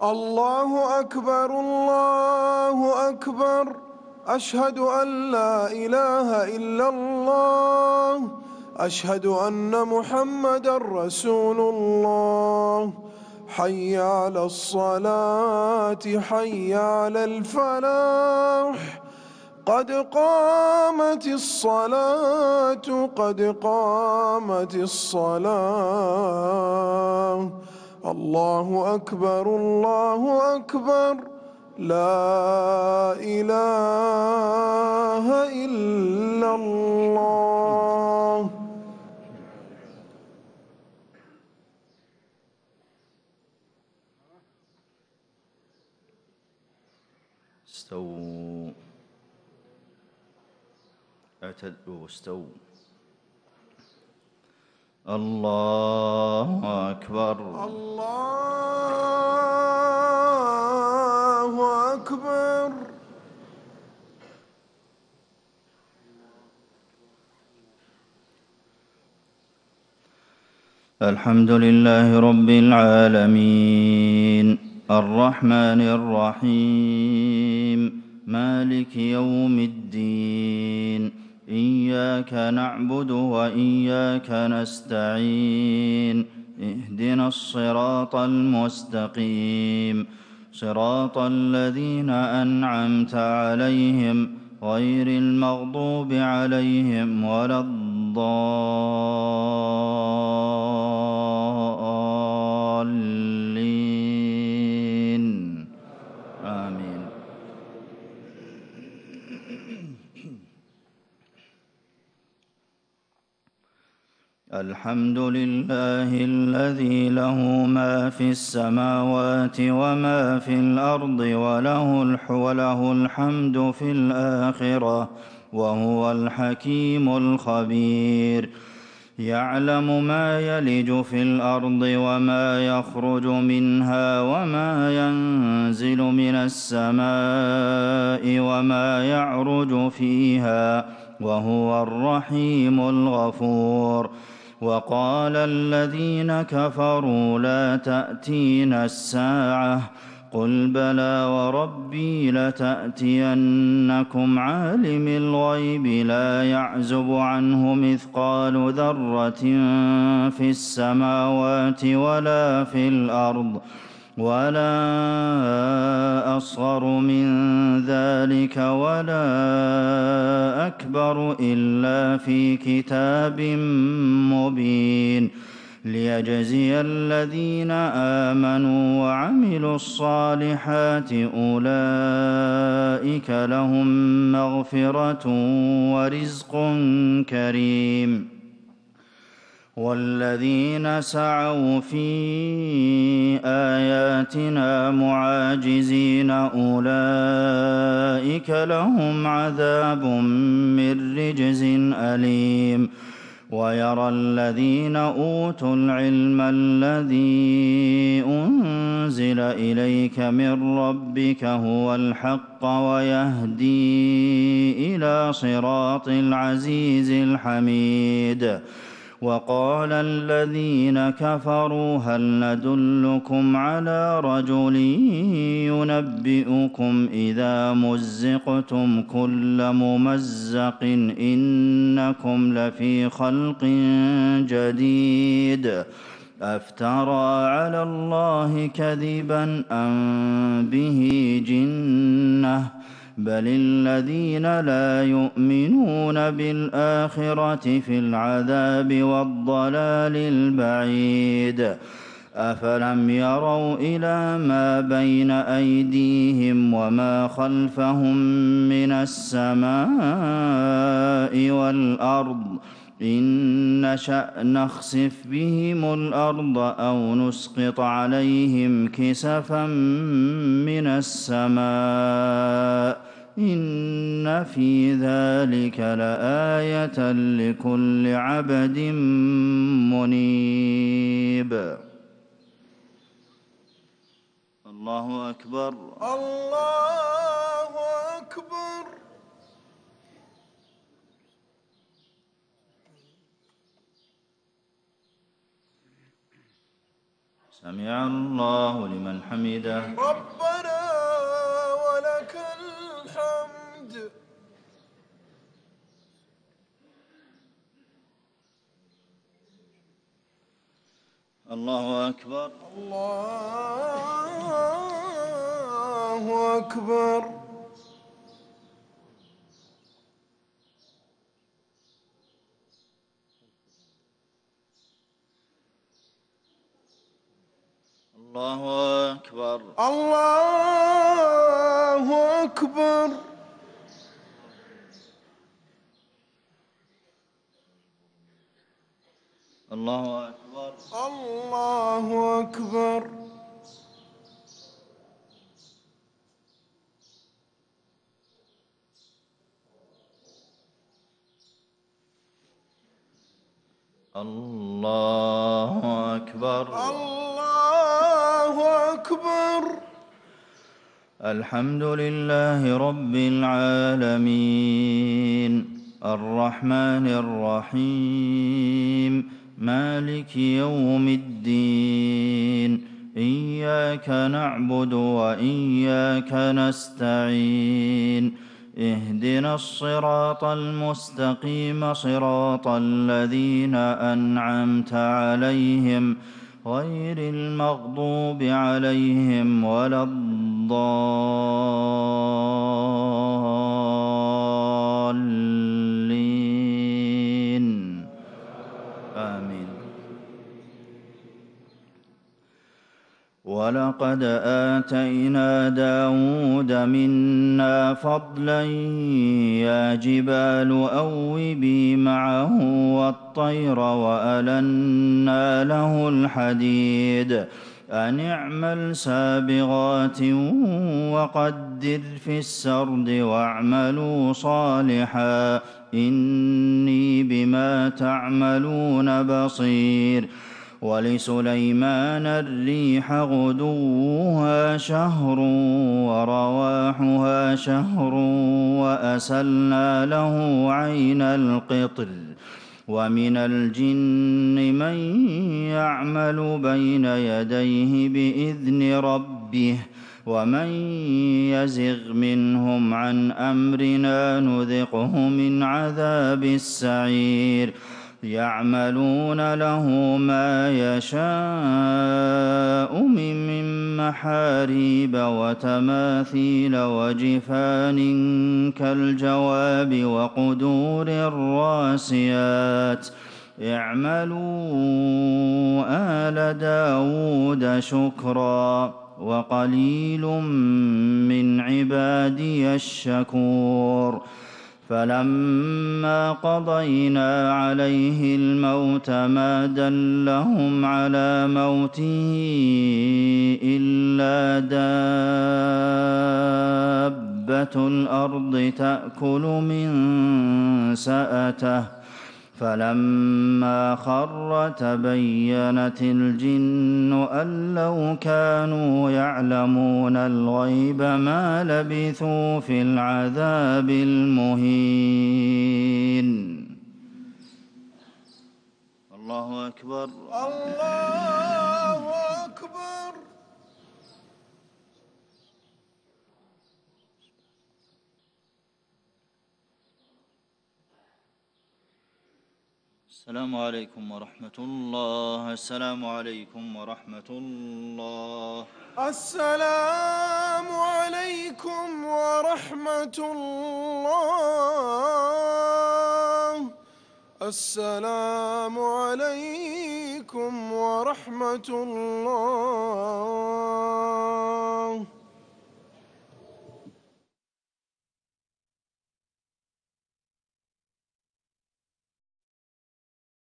الله أكبر الله أكبر. أشهد أن لا إله إلا الله. أشهد أن محمدًا رسول الله. حي على الصلاة حي على الفلاح. قد قامت الصلاة قد قامت الصلاة. الله أكبر الله أكبر. لا إله إلا الله. استووا اعتدلوا استووا. الله أكبر الله أكبر. الحمد لله رب العالمين الرحمن الرحيم مالك يوم الدين إياك نعبد وإياك نستعين اهدنا الصراط المستقيم صراط الذين أنعمت عليهم غير المغضوب عليهم ولا الضالين آمين. الحمد لله الذي له ما في السماوات وما في الأرض وله الحمد في الآخرة وهو الحكيم الخبير. يعلم ما يلج في الأرض وما يخرج منها وما ينزل من السماء وما يعرج فيها وهو الرحيم الغفور. وقال الذين كفروا لا تأتينا الساعة قل بلى وربي لتأتينكم عالم الغيب لا يعزب عنه مثقال ذرة في السماوات ولا في الأرض ولا أصغر من ذلك ولا أكبر إلا في كتاب مبين ليجزي الذين آمنوا وعملوا الصالحات أولئك لهم مغفرة ورزق كريم. والذين سعوا في آياتنا معاجزين أولئك لهم عذاب من رجز أليم. ويرى الذين أوتوا العلم الذي أنزل إليك من ربك هو الحق ويهدي إلى صراط العزيز الحميد. وقال الذين كفروا هل ندلكم على رجل ينبئكم إذا مزقتم كل ممزق إنكم لفي خلق جديد أفترى على الله كذبا أم به جنة بل الذين لا يؤمنون بالآخرة في العذاب والضلال البعيد. أفلم يروا إلى ما بين أيديهم وما خلفهم من السماء والأرض إن نشأ نخسف بهم الأرض أو نسقط عليهم كسفا من السماء إن في ذلك لآية لكل عبد منيب. الله أكبر الله أكبر. سمع الله لمن حمده. ربنا ولك الحمد. الله أكبر. الله أكبر. الله أكبر. الله أكبر. الله أكبر. الله أكبر. الله أكبر. الله أكبر. الحمد لله رب العالمين الرحمن الرحيم مالك يوم الدين إياك نعبد وإياك نستعين اهدنا الصراط المستقيم صراط الذين أنعمت عليهم غير المغضوب عليهم ولا الضالين آمين. ولقد آتينا داود منا فضلا يا جبال أوبي معه والطير وألنا له الحديد أن اعمل سابغات وقدر في السرد واعملوا صالحا إني بما تعملون بصير. ولسليمان الريح غدوها شهر ورواحها شهر وأسلنا له عين القطر ومن الجن من يعمل بين يديه بإذن ربه ومن يزغ منهم عن أمرنا نذقه من عذاب السعير. يعملون له ما يشاء من محاريب وتماثيل وجفان كالجواب وقدور الراسيات اعملوا آل داود شكرا وقليل من عبادي الشكور. فلما قضينا عليه الموت ما دلهم على موته إلا دابة الأرض تأكل من سأته فلما خر تبينت الجن أن لو كانوا يعلمون الغيب ما لبثوا في العذاب المهين. الله أكبر. الله أكبر. السلام عليكم ورحمة الله. السلام عليكم ورحمة الله. السلام عليكم ورحمة الله. السلام عليكم ورحمة الله.